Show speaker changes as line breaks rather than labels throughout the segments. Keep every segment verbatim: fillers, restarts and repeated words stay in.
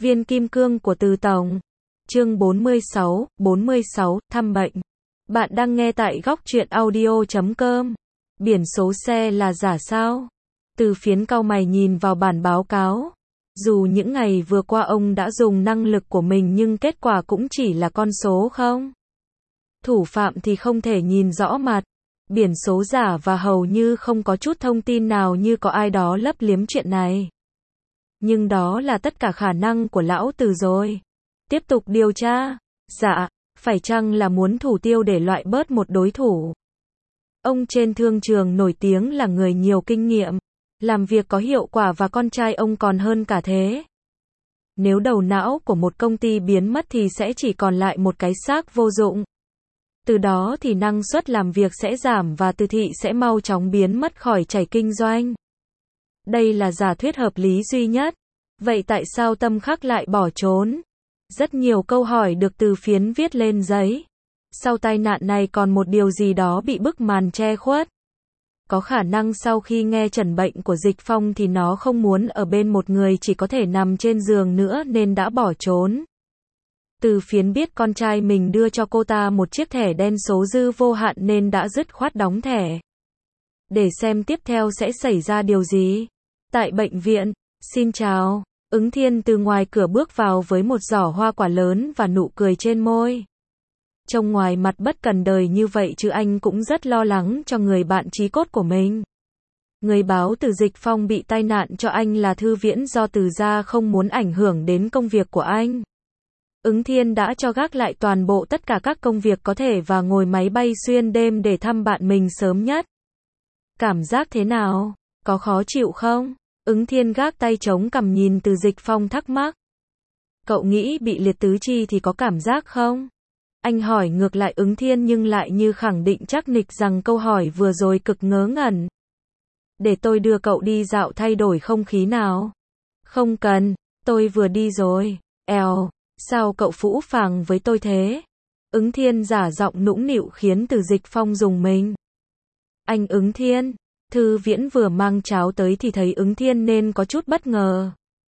Viên kim cương của Từ Tổng. Chương bốn mươi sáu, bốn mươi sáu, thăm bệnh. Bạn đang nghe tại góc truyện audio chấm com. Biển số xe là giả sao? Từ Phiến cau mày nhìn vào bản báo cáo. Dù những ngày vừa qua ông đã dùng năng lực của mình nhưng kết quả cũng chỉ là con số không. Thủ phạm thì không thể nhìn rõ mặt. Biển số giả và hầu như không có chút thông tin nào như có ai đó lấp liếm chuyện này. Nhưng đó là tất cả khả năng của lão Từ rồi. Tiếp tục điều tra. Dạ, phải chăng là muốn thủ tiêu để loại bớt một đối thủ? Ông trên thương trường nổi tiếng là người nhiều kinh nghiệm, làm việc có hiệu quả và con trai ông còn hơn cả thế. Nếu đầu não của một công ty biến mất thì sẽ chỉ còn lại một cái xác vô dụng. Từ đó thì năng suất làm việc sẽ giảm và Từ thị sẽ mau chóng biến mất khỏi chảy kinh doanh. Đây là giả thuyết hợp lý duy nhất. Vậy tại sao Tâm Khắc lại bỏ trốn? Rất nhiều câu hỏi được Từ Phiến viết lên giấy. Sau tai nạn này còn một điều gì đó bị bức màn che khuất. Có khả năng sau khi nghe chẩn bệnh của Dịch Phong thì nó không muốn ở bên một người chỉ có thể nằm trên giường nữa nên đã bỏ trốn. Từ Phiến biết con trai mình đưa cho cô ta một chiếc thẻ đen số dư vô hạn nên đã dứt khoát đóng thẻ. Để xem tiếp theo sẽ xảy ra điều gì. Tại bệnh viện, xin chào, Ứng Thiên từ ngoài cửa bước vào với một giỏ hoa quả lớn và nụ cười trên môi. Trông ngoài mặt bất cần đời như vậy chứ anh cũng rất lo lắng cho người bạn chí cốt của mình. Người báo từ Dịch Phong bị tai nạn cho anh là Thư Viễn do Từ gia không muốn ảnh hưởng đến công việc của anh. Ứng Thiên đã cho gác lại toàn bộ tất cả các công việc có thể và ngồi máy bay xuyên đêm để thăm bạn mình sớm nhất. Cảm giác thế nào? Có khó chịu không? Ứng Thiên gác tay chống cằm nhìn Từ Dịch Phong thắc mắc. Cậu nghĩ bị liệt tứ chi thì có cảm giác không? Anh hỏi ngược lại Ứng Thiên nhưng lại như khẳng định chắc nịch rằng câu hỏi vừa rồi cực ngớ ngẩn. Để tôi đưa cậu đi dạo thay đổi không khí nào? Không cần, tôi vừa đi rồi. Èo, sao cậu phũ phàng với tôi thế? Ứng Thiên giả giọng nũng nịu khiến Từ Dịch Phong rùng mình. Anh Ứng Thiên, Thư Viễn vừa mang cháo tới thì thấy Ứng Thiên nên có chút bất ngờ.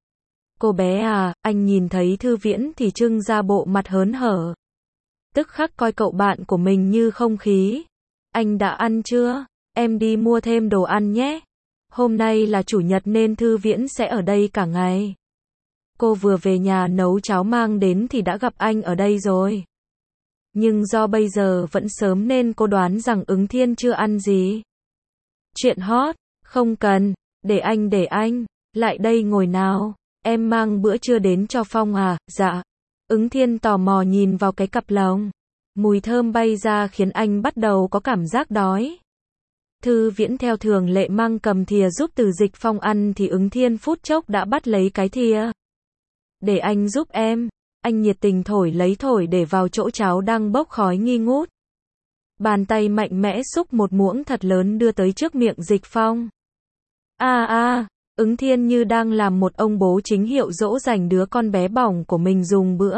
Cô bé à, anh nhìn thấy Thư Viễn thì trưng ra bộ mặt hớn hở. Tức khắc coi cậu bạn của mình như không khí. Anh đã ăn chưa? Em đi mua thêm đồ ăn nhé. Hôm nay là chủ nhật nên Thư Viễn sẽ ở đây cả ngày. Cô vừa về nhà nấu cháo mang đến thì đã gặp anh ở đây rồi. Nhưng do bây giờ vẫn sớm nên cô đoán rằng Ứng Thiên chưa ăn gì. Chuyện hot, không cần, để anh để anh, lại đây ngồi nào, em mang bữa trưa đến cho Phong à, dạ. Ứng Thiên tò mò nhìn vào cái cặp lồng. Mùi thơm bay ra khiến anh bắt đầu có cảm giác đói. Thư Viễn theo thường lệ mang cầm thìa giúp Từ Dịch Phong ăn thì Ứng Thiên phút chốc đã bắt lấy cái thìa. Để anh giúp em, anh nhiệt tình thổi lấy thổi để vào chỗ cháo đang bốc khói nghi ngút. Bàn tay mạnh mẽ xúc một muỗng thật lớn đưa tới trước miệng Dịch Phong. A a, Ứng Thiên như đang làm một ông bố chính hiệu dỗ dành đứa con bé bỏng của mình dùng bữa.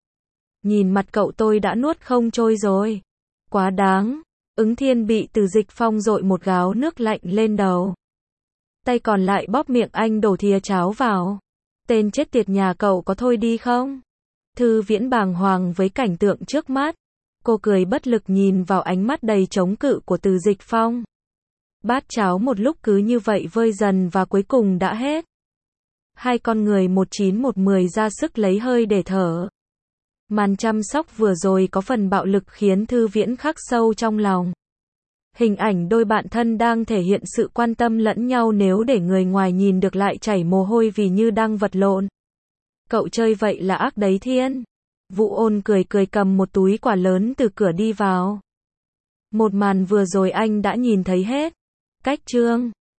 Nhìn mặt cậu tôi đã nuốt không trôi rồi. Quá đáng. Ứng Thiên bị Từ Dịch Phong dội một gáo nước lạnh lên đầu. Tay còn lại bóp miệng anh đổ thìa cháo vào. Tên chết tiệt nhà cậu có thôi đi không? Thư Viễn bàng hoàng với cảnh tượng trước mắt. Cô cười bất lực nhìn vào ánh mắt đầy chống cự của Từ Dịch Phong. Bát cháo một lúc cứ như vậy vơi dần và cuối cùng đã hết. Hai con người một chín một mười ra sức lấy hơi để thở. Màn chăm sóc vừa rồi có phần bạo lực khiến Thư Viễn khắc sâu trong lòng. Hình ảnh đôi bạn thân đang thể hiện sự quan tâm lẫn nhau nếu để người ngoài nhìn được lại chảy mồ hôi vì như đang vật lộn. Cậu chơi vậy là ác đấy Thiên. Vũ Ôn cười cười cầm một túi quả lớn từ cửa đi vào. Một màn vừa rồi anh đã nhìn thấy hết. Cách chương